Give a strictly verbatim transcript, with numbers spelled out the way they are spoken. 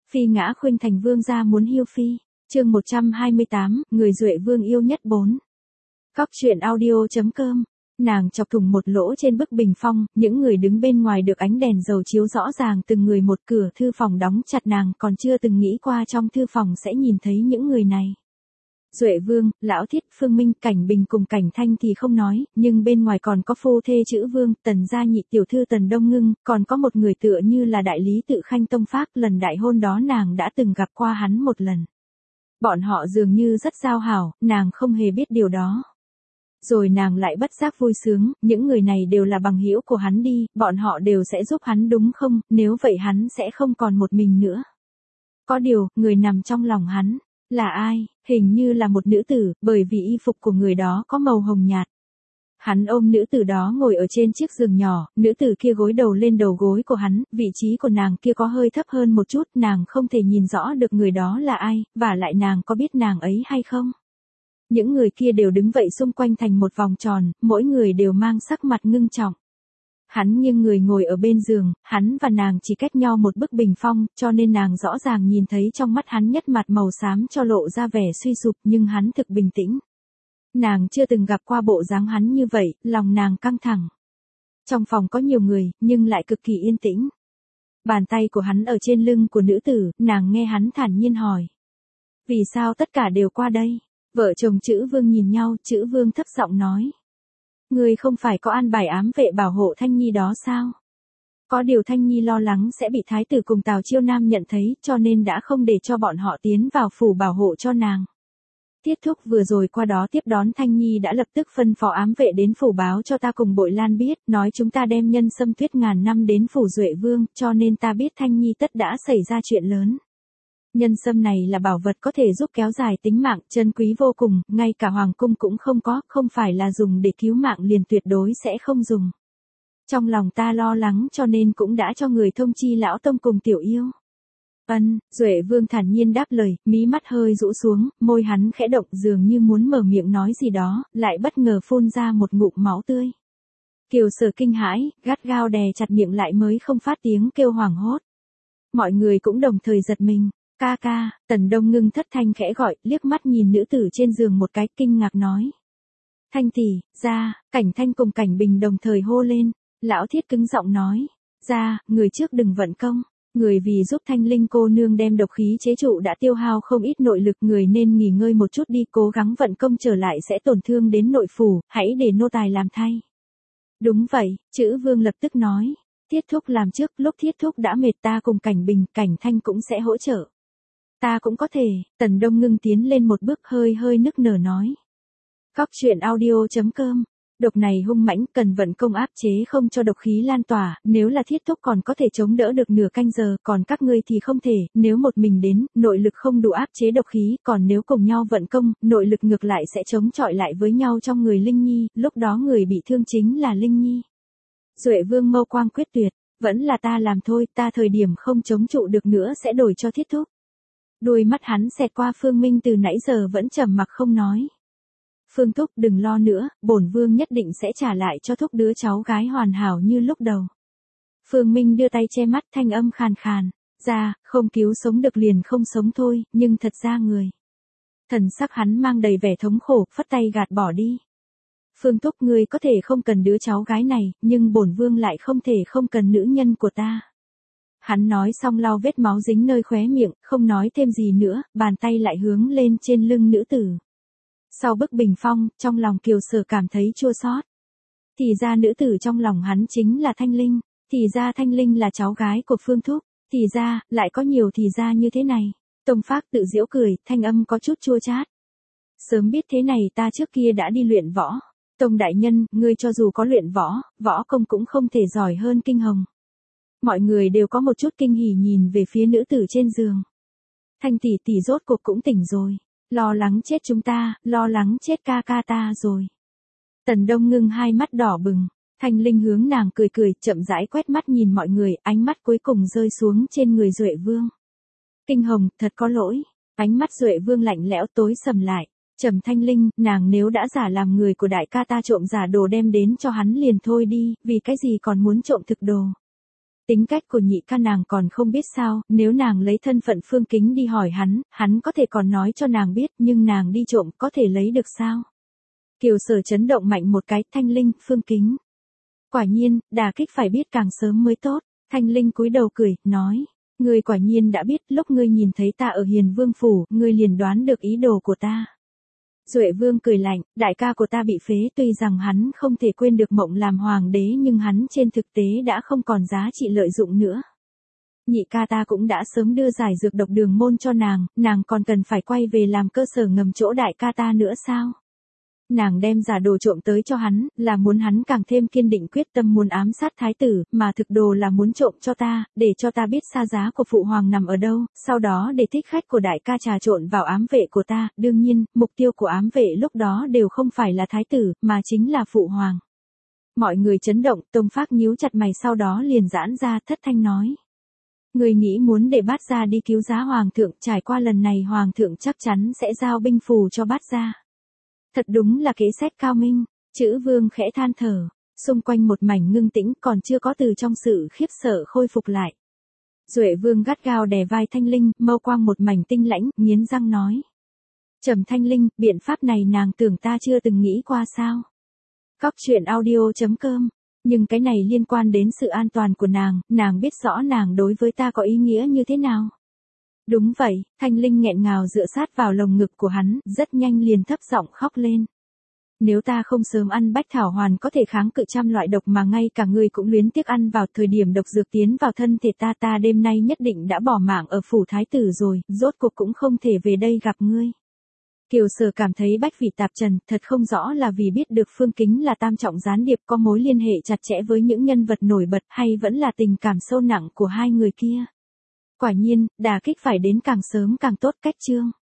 Phi ngã khuynh thành vương gia muốn hiêu phi. Chương một trăm hai mươi tám, người Duệ vương yêu nhất bốn. Cóc truyện audio.com. Nàng chọc thủng một lỗ trên bức bình phong, những người đứng bên ngoài được ánh đèn dầu chiếu rõ ràng từng người một, cửa thư phòng đóng chặt, nàng còn chưa từng nghĩ qua trong thư phòng sẽ nhìn thấy những người này. Duệ vương, Lão Thiết, Phương Minh, Cảnh Bình cùng Cảnh Thanh thì không nói, nhưng bên ngoài còn có phu thê chữ vương, Tần gia nhị tiểu thư Tần Đông Ngưng, còn có một người tựa như là đại lý tự Khanh Tông Phác, lần đại hôn đó nàng đã từng gặp qua hắn một lần. Bọn họ dường như rất giao hảo, nàng không hề biết điều đó. Rồi nàng lại bất giác vui sướng, những người này đều là bằng hữu của hắn đi, bọn họ đều sẽ giúp hắn đúng không, nếu vậy hắn sẽ không còn một mình nữa. Có điều, người nằm trong lòng hắn, là ai, hình như là một nữ tử, bởi vì y phục của người đó có màu hồng nhạt. Hắn ôm nữ tử đó ngồi ở trên chiếc giường nhỏ, nữ tử kia gối đầu lên đầu gối của hắn, vị trí của nàng kia có hơi thấp hơn một chút, nàng không thể nhìn rõ được người đó là ai, và lại nàng có biết nàng ấy hay không. Những người kia đều đứng vậy xung quanh thành một vòng tròn, mỗi người đều mang sắc mặt ngưng trọng. Hắn nghiêng người ngồi ở bên giường, hắn và nàng chỉ cách nhau một bức bình phong, cho nên nàng rõ ràng nhìn thấy trong mắt hắn nhất mặt màu xám cho lộ ra vẻ suy sụp, nhưng hắn thực bình tĩnh. Nàng chưa từng gặp qua bộ dáng hắn như vậy, lòng nàng căng thẳng. Trong phòng có nhiều người, nhưng lại cực kỳ yên tĩnh. Bàn tay của hắn ở trên lưng của nữ tử, nàng nghe hắn thản nhiên hỏi. Vì sao tất cả đều qua đây? Vợ chồng chữ vương nhìn nhau, chữ vương thấp giọng nói. Ngươi không phải có an bài ám vệ bảo hộ Thanh Nhi đó sao? Có điều Thanh Nhi lo lắng sẽ bị thái tử cùng Tào Chiêu Nam nhận thấy, cho nên đã không để cho bọn họ tiến vào phủ bảo hộ cho nàng. Tiết thúc vừa rồi qua đó tiếp đón Thanh Nhi đã lập tức phân phó ám vệ đến phủ báo cho ta cùng Bội Lan biết, nói chúng ta đem nhân xâm tuyết ngàn năm đến phủ Duệ Vương, cho nên ta biết Thanh Nhi tất đã xảy ra chuyện lớn. Nhân sâm này là bảo vật có thể giúp kéo dài tính mạng, chân quý vô cùng, ngay cả hoàng cung cũng không có, không phải là dùng để cứu mạng liền tuyệt đối sẽ không dùng. Trong lòng ta lo lắng cho nên cũng đã cho người thông chi lão tông cùng tiểu yêu. Ân, Duệ Vương thản nhiên đáp lời, mí mắt hơi rũ xuống, môi hắn khẽ động dường như muốn mở miệng nói gì đó, lại bất ngờ phun ra một ngụm máu tươi. Kiều Sở kinh hãi, gắt gao đè chặt miệng lại mới không phát tiếng kêu hoảng hốt. Mọi người cũng đồng thời giật mình. Ca ca, Tần Đông Ngưng thất thanh khẽ gọi, liếc mắt nhìn nữ tử trên giường một cái, kinh ngạc nói. Thanh tỷ, ra, Cảnh Thanh cùng Cảnh Bình đồng thời hô lên. Lão Thiết cứng giọng nói. Ra, người trước đừng vận công. Người vì giúp Thanh Linh cô nương đem độc khí chế trụ đã tiêu hao không ít nội lực, người nên nghỉ ngơi một chút đi, cố gắng vận công trở lại sẽ tổn thương đến nội phủ, hãy để nô tài làm thay. Đúng vậy, chữ Vương lập tức nói. Thiết thúc làm trước, lúc Thiết thúc đã mệt ta cùng Cảnh Bình, Cảnh Thanh cũng sẽ hỗ trợ. Ta cũng có thể, Tần Đông Ngưng tiến lên một bước hơi hơi nức nở nói. Cóc truyện audio.com. Độc này hung mãnh, cần vận công áp chế không cho độc khí lan tỏa, nếu là Thiết thúc còn có thể chống đỡ được nửa canh giờ, còn các ngươi thì không thể, nếu một mình đến, nội lực không đủ áp chế độc khí, còn nếu cùng nhau vận công, nội lực ngược lại sẽ chống chọi lại với nhau trong người Linh Nhi, lúc đó người bị thương chính là Linh Nhi. Duệ Vương mâu quang quyết tuyệt, vẫn là ta làm thôi, ta thời điểm không chống trụ được nữa sẽ đổi cho Thiết thúc. Đuôi mắt hắn xẹt qua Phương Minh từ nãy giờ vẫn trầm mặc không nói. Phương thúc đừng lo nữa, bổn vương nhất định sẽ trả lại cho thúc đứa cháu gái hoàn hảo như lúc đầu. Phương Minh đưa tay che mắt, thanh âm khàn khàn. Ra, không cứu sống được liền không sống thôi, nhưng thật ra người. Thần sắc hắn mang đầy vẻ thống khổ, phất tay gạt bỏ đi. Phương thúc ngươi có thể không cần đứa cháu gái này, nhưng bổn vương lại không thể không cần nữ nhân của ta. Hắn nói xong lau vết máu dính nơi khóe miệng, không nói thêm gì nữa, bàn tay lại hướng lên trên lưng nữ tử. Sau bức bình phong, trong lòng Kiều Sở cảm thấy chua xót. Thì ra nữ tử trong lòng hắn chính là Thanh Linh, thì ra Thanh Linh là cháu gái của Phương thúc, thì ra, lại có nhiều thì ra như thế này. Tông Phác tự giễu cười, thanh âm có chút chua chát. Sớm biết thế này ta trước kia đã đi luyện võ. Tông đại nhân, ngươi cho dù có luyện võ, võ công cũng không thể giỏi hơn Kinh Hồng. Mọi người đều có một chút kinh hỉ nhìn về phía nữ tử trên giường. Thanh tỷ tỷ rốt cuộc cũng tỉnh rồi. Lo lắng chết chúng ta, lo lắng chết ca ca ta rồi. Tần Đông Ngưng hai mắt đỏ bừng. Thanh Linh hướng nàng cười cười, chậm rãi quét mắt nhìn mọi người, ánh mắt cuối cùng rơi xuống trên người Duệ Vương. Kinh Hồng, thật có lỗi. Ánh mắt Duệ Vương lạnh lẽo tối sầm lại. Trầm Thanh Linh, nàng nếu đã giả làm người của đại ca ta trộm giả đồ đem đến cho hắn liền thôi đi, vì cái gì còn muốn trộm thực đồ. Tính cách của nhị ca nàng còn không biết sao, nếu nàng lấy thân phận Phương Kính đi hỏi hắn, hắn có thể còn nói cho nàng biết, nhưng nàng đi trộm có thể lấy được sao? Kiều Sở chấn động mạnh một cái, Thanh Linh, Phương Kính. Quả nhiên, đả kích phải biết càng sớm mới tốt. Thanh Linh cúi đầu cười, nói, ngươi quả nhiên đã biết, lúc ngươi nhìn thấy ta ở Hiền Vương phủ, ngươi liền đoán được ý đồ của ta. Duệ Vương cười lạnh, đại ca của ta bị phế, tuy rằng hắn không thể quên được mộng làm hoàng đế, nhưng hắn trên thực tế đã không còn giá trị lợi dụng nữa. Nhị ca ta cũng đã sớm đưa giải dược độc đường môn cho nàng, nàng còn cần phải quay về làm cơ sở ngầm chỗ đại ca ta nữa sao? Nàng đem giả đồ trộm tới cho hắn, là muốn hắn càng thêm kiên định quyết tâm muốn ám sát thái tử, mà thực đồ là muốn trộm cho ta, để cho ta biết xa giá của phụ hoàng nằm ở đâu, sau đó để thích khách của đại ca trà trộn vào ám vệ của ta, đương nhiên, mục tiêu của ám vệ lúc đó đều không phải là thái tử, mà chính là phụ hoàng. Mọi người chấn động, Tông Phác nhíu chặt mày sau đó liền giãn ra, thất thanh nói. Người nghĩ muốn để Bát Gia đi cứu giá hoàng thượng, trải qua lần này hoàng thượng chắc chắn sẽ giao binh phù cho Bát Gia. Thật đúng là kế sách cao minh, Chữ Vương khẽ than thở, xung quanh một mảnh ngưng tĩnh còn chưa có từ trong sự khiếp sợ khôi phục lại. Duệ Vương gắt gao đè vai Thanh Linh, mâu quang một mảnh tinh lãnh, nghiến răng nói. Trầm Thanh Linh, biện pháp này nàng tưởng ta chưa từng nghĩ qua sao? Cóc truyện audio chấm com, nhưng cái này liên quan đến sự an toàn của nàng, nàng biết rõ nàng đối với ta có ý nghĩa như thế nào. Đúng vậy, Thanh Linh nghẹn ngào dựa sát vào lồng ngực của hắn, rất nhanh liền thấp giọng khóc lên. Nếu ta không sớm ăn bách thảo hoàn có thể kháng cự trăm loại độc mà ngay cả ngươi cũng luyến tiếc ăn vào thời điểm độc dược tiến vào thân thể ta ta đêm nay nhất định đã bỏ mạng ở phủ thái tử rồi, rốt cuộc cũng không thể về đây gặp ngươi. Kiều Sở cảm thấy bách vị tạp trần, thật không rõ là vì biết được Phương Kính là tam trọng gián điệp có mối liên hệ chặt chẽ với những nhân vật nổi bật hay vẫn là tình cảm sâu nặng của hai người kia. Quả nhiên, đả kích phải đến càng sớm càng tốt cách chương.